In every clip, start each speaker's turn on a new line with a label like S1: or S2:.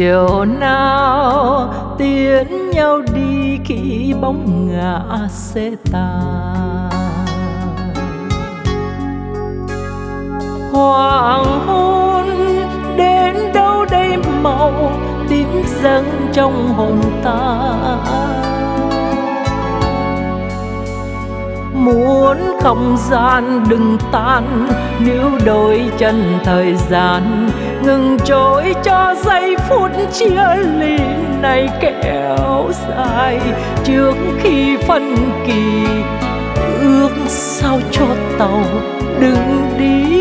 S1: chiều nào tiễn nhau đi khi bóng ngã sẽ tàn. Hoàng hôn đến đâu đây màu tím dâng trong hồn ta. Muốn không gian đừng tan, níu đôi chân thời gian ngừng trôi cho giây phút chia ly này kéo dài. Trước khi phân kỳ ước sao cho tàu đừng đi,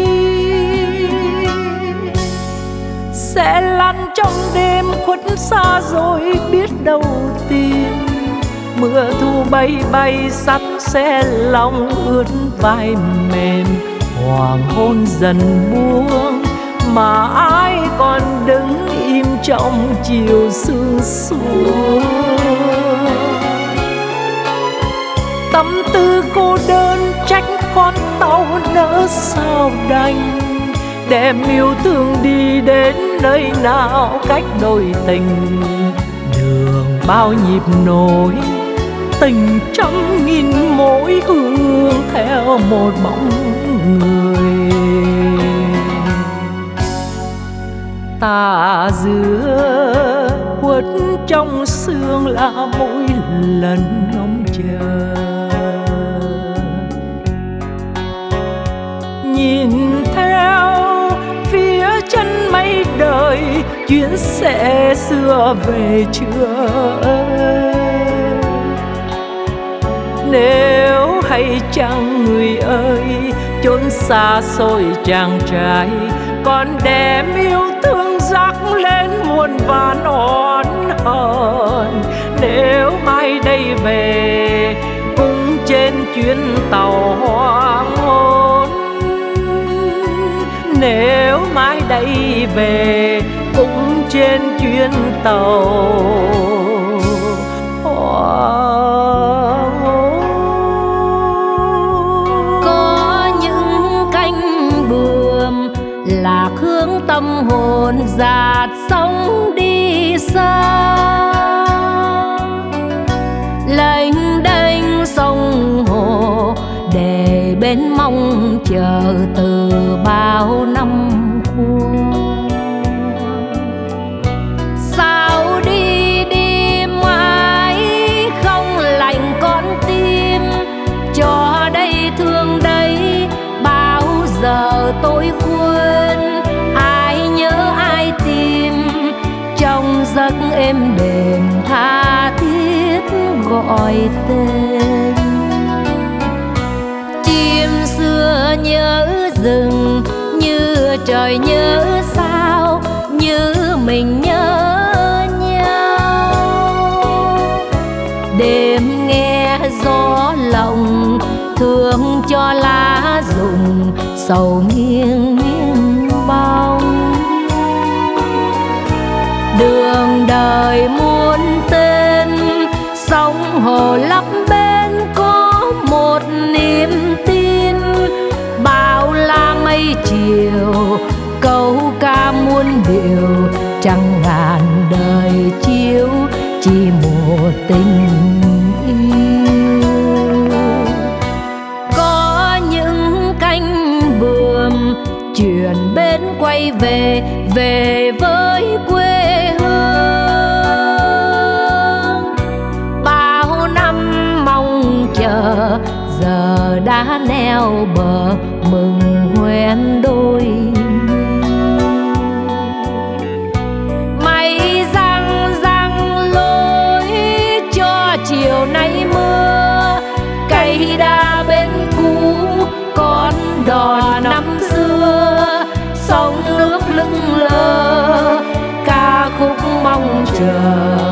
S1: sẽ lăn trong đêm khuất xa rồi biết đâu tìm. Mưa thu bay bay sắt xe lòng ướt vai mềm. Hoàng hôn dần buông mà ai còn đứng im trong chiều sương xuống. Tâm tư cô đơn trách con tàu nỡ sao đành, đem yêu thương đi đến nơi nào cách đôi tình. Đường bao nhịp nối tình trăm nghìn mối hương theo một bóng người. Tà giữa quất trong sương là mỗi lần ngóng chờ. Nhìn theo phía chân mây đời, chuyến xe xưa về chưa. Nếu hay chăng người ơi, chốn xa xôi chàng trai còn đem yêu thương rắc lên muôn vàn oán hờn. Nếu mai đây về cũng trên chuyến tàu hoàng hôn, nếu mai đây về cũng trên chuyến tàu hoàng hôn.
S2: Có những cánh buồm lạc hướng tâm hồn dạt sóng đi xa, lênh đênh sông hồ để bên mong chờ từ bao năm qua. Sao đi đi mãi không lành con tim, cho đây thương đây bao giờ tôi quên. Ai nhớ ai tìm trong giấc êm đềm tha thiết gọi tên. Chim xưa nhớ rừng như trời nhớ sao, như mình nhớ nhau. Đêm nghe gió lộng thương cho lá rụng, sầu nghiêng nghiêng bóng. Đường đời muôn tên, sông hồ lấp bên có một niềm tin. Bao la mây chiều câu ca muôn điều, trăng ngàn đời chiếu chỉ một tình yêu. Có những cánh buồm chuyển bến quay về, về với quê hương. Bao năm mong chờ giờ đã neo bờ, mừng hoen đôi. Mây răng răng lối cho chiều nay mưa, cây đa bên cũ con đò năm xưa. Sông nước lững lờ ca khúc mong chờ